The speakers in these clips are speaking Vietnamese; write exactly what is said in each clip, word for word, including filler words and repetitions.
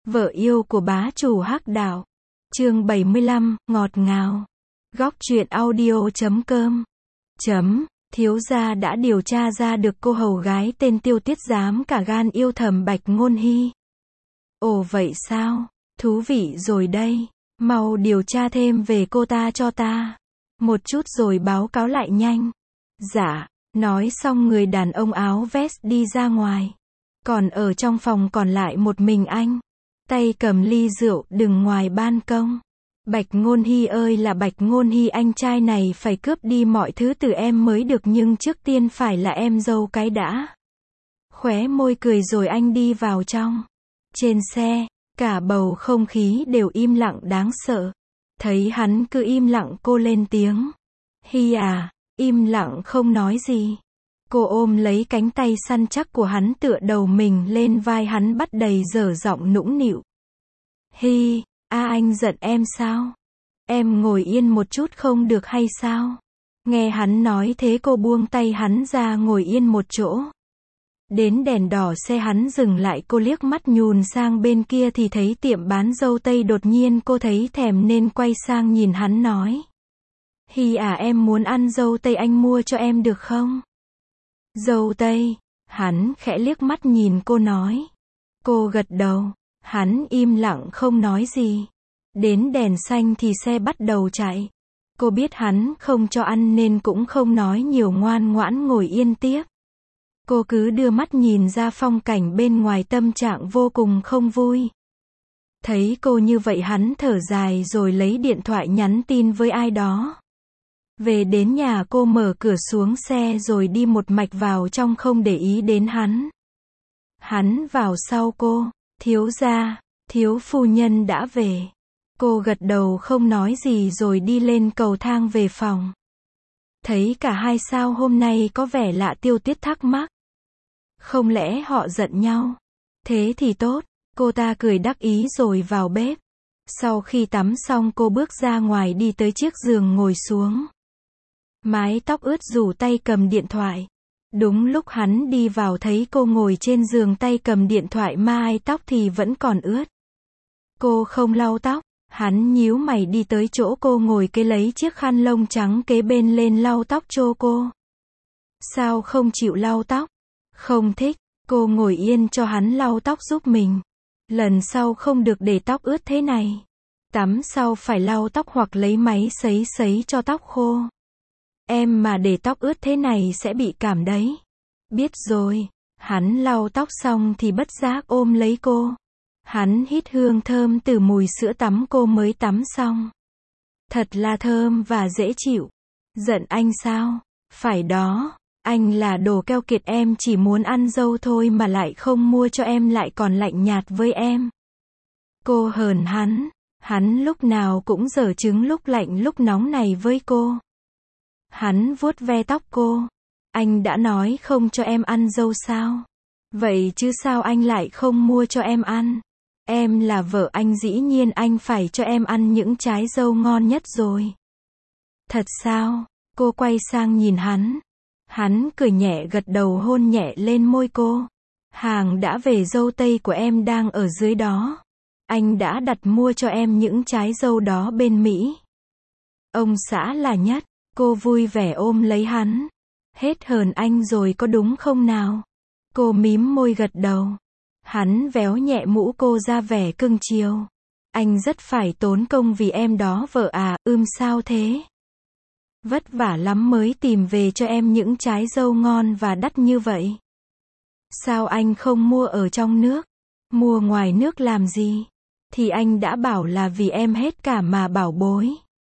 Vợ yêu của bá chủ Hắc Đạo. Chương bảy mươi lăm, ngọt ngào. Góc truyện audio chấm com. Chấm, thiếu gia đã điều tra ra được cô hầu gái tên Tiêu Tiết dám cả gan yêu thầm Bạch Ngôn Hy. Ồ vậy sao? Thú vị rồi đây. Mau điều tra thêm về cô ta cho ta. Một chút rồi báo cáo lại nhanh. Dạ, nói xong người đàn ông áo vest đi ra ngoài. Còn ở trong phòng còn lại một mình anh. Tay cầm ly rượu đứng ngoài ban công. Bạch Ngôn Hy ơi là Bạch Ngôn Hy, anh trai này phải cướp đi mọi thứ từ em mới được, nhưng trước tiên phải là em dâu cái đã. Khóe môi cười rồi anh đi vào trong. Trên xe, cả bầu không khí đều im lặng đáng sợ. Thấy hắn cứ im lặng cô lên tiếng. Hy à, im lặng không nói gì. Cô ôm lấy cánh tay săn chắc của hắn tựa đầu mình lên vai hắn bắt đầy dở giọng nũng nịu. Hy, a anh giận em sao? Em ngồi yên một chút không được hay sao? Nghe hắn nói thế cô buông tay hắn ra ngồi yên một chỗ. Đến đèn đỏ xe hắn dừng lại, cô liếc mắt nhùn sang bên kia thì thấy tiệm bán dâu tây, đột nhiên cô thấy thèm nên quay sang nhìn hắn nói. Hy à, em muốn ăn dâu tây, anh mua cho em được không? Dâu tây, hắn khẽ liếc mắt nhìn cô nói. Cô gật đầu, hắn im lặng không nói gì. Đến đèn xanh thì xe bắt đầu chạy. Cô biết hắn không cho ăn nên cũng không nói nhiều, ngoan ngoãn ngồi yên tiếp. Cô cứ đưa mắt nhìn ra phong cảnh bên ngoài, tâm trạng vô cùng không vui. Thấy cô như vậy hắn thở dài rồi lấy điện thoại nhắn tin với ai đó. Về đến nhà cô mở cửa xuống xe rồi đi một mạch vào trong không để ý đến hắn. Hắn vào sau cô. Thiếu gia, thiếu phu nhân đã về. Cô gật đầu không nói gì rồi đi lên cầu thang về phòng. Thấy cả hai sao hôm nay có vẻ lạ, Tiêu Tiết thắc mắc. Không lẽ họ giận nhau? Thế thì tốt, cô ta cười đắc ý rồi vào bếp. Sau khi tắm xong cô bước ra ngoài đi tới chiếc giường ngồi xuống. Mái tóc ướt rủ tay cầm điện thoại. Đúng lúc hắn đi vào thấy cô ngồi trên giường tay cầm điện thoại mà ai tóc thì vẫn còn ướt. Cô không lau tóc, hắn nhíu mày đi tới chỗ cô ngồi kế lấy chiếc khăn lông trắng kế bên lên lau tóc cho cô. Sao không chịu lau tóc? Không thích, cô ngồi yên cho hắn lau tóc giúp mình. Lần sau không được để tóc ướt thế này. Tắm sau phải lau tóc hoặc lấy máy sấy sấy cho tóc khô. Em mà để tóc ướt thế này sẽ bị cảm đấy. Biết rồi. Hắn lau tóc xong thì bất giác ôm lấy cô. Hắn hít hương thơm từ mùi sữa tắm cô mới tắm xong. Thật là thơm và dễ chịu. Giận anh sao? Phải đó. Anh là đồ keo kiệt, em chỉ muốn ăn dâu thôi mà lại không mua cho em, lại còn lạnh nhạt với em. Cô hờn hắn. Hắn lúc nào cũng giở trứng lúc lạnh lúc nóng này với cô. Hắn vuốt ve tóc cô. Anh đã nói không cho em ăn dâu sao? Vậy chứ sao anh lại không mua cho em ăn? Em là vợ anh, dĩ nhiên anh phải cho em ăn những trái dâu ngon nhất rồi. Thật sao? Cô quay sang nhìn hắn. Hắn cười nhẹ gật đầu hôn nhẹ lên môi cô. Hàng đã về, dâu tây của em đang ở dưới đó. Anh đã đặt mua cho em những trái dâu đó bên Mỹ. Ông xã là nhất. Cô vui vẻ ôm lấy hắn. Hết hờn anh rồi có đúng không nào? Cô mím môi gật đầu. Hắn véo nhẹ mũ cô ra vẻ cưng chiều. Anh rất phải tốn công vì em đó vợ à, ưm sao thế? Vất vả lắm mới tìm về cho em những trái dâu ngon và đắt như vậy. Sao anh không mua ở trong nước? Mua ngoài nước làm gì? Thì anh đã bảo là vì em hết cả mà bảo bối.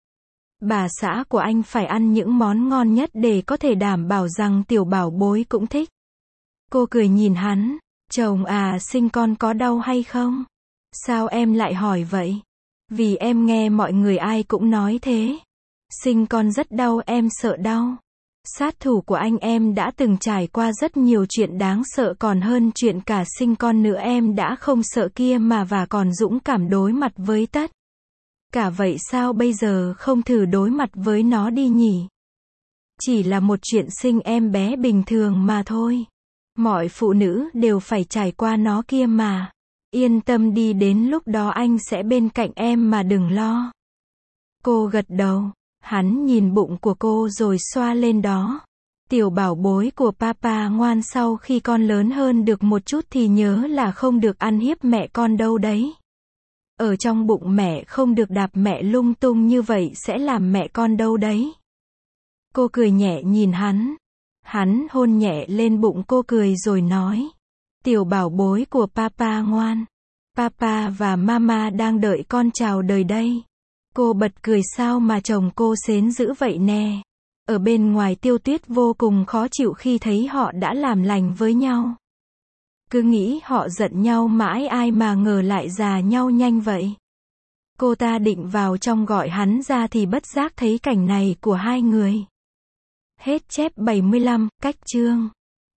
Bà xã của anh phải ăn những món ngon nhất để có thể đảm bảo rằng tiểu bảo bối cũng thích. Cô cười nhìn hắn. Chồng à, sinh con có đau hay không? Sao em lại hỏi vậy? Vì em nghe mọi người ai cũng nói thế. Sinh con rất đau, em sợ đau. Sát thủ của anh em đã từng trải qua rất nhiều chuyện đáng sợ còn hơn chuyện cả sinh con nữa, em đã không sợ kia mà và còn dũng cảm đối mặt với tất cả, vậy sao bây giờ không thử đối mặt với nó đi nhỉ? Chỉ là một chuyện sinh em bé bình thường mà thôi. Mọi phụ nữ đều phải trải qua nó kia mà. Yên tâm đi, đến lúc đó anh sẽ bên cạnh em mà đừng lo. Cô gật đầu. Hắn nhìn bụng của cô rồi xoa lên đó. Tiểu bảo bối của papa ngoan, sau khi con lớn hơn được một chút thì nhớ là không được ăn hiếp mẹ con đâu đấy. Ở trong bụng mẹ không được đạp mẹ lung tung như vậy sẽ làm mẹ con đâu đấy. Cô cười nhẹ nhìn hắn. Hắn hôn nhẹ lên bụng cô cười rồi nói. Tiểu bảo bối của papa ngoan. Papa và mama đang đợi con chào đời đây. Cô bật cười, sao mà chồng cô xến dữ vậy nè. Ở bên ngoài Tiêu Tuyết vô cùng khó chịu khi thấy họ đã làm lành với nhau. Cứ nghĩ họ giận nhau mãi, ai mà ngờ lại già nhau nhanh vậy. Cô ta định vào trong gọi hắn ra thì bất giác thấy cảnh này của hai người. Hết chép bảy mươi lăm, cách chương.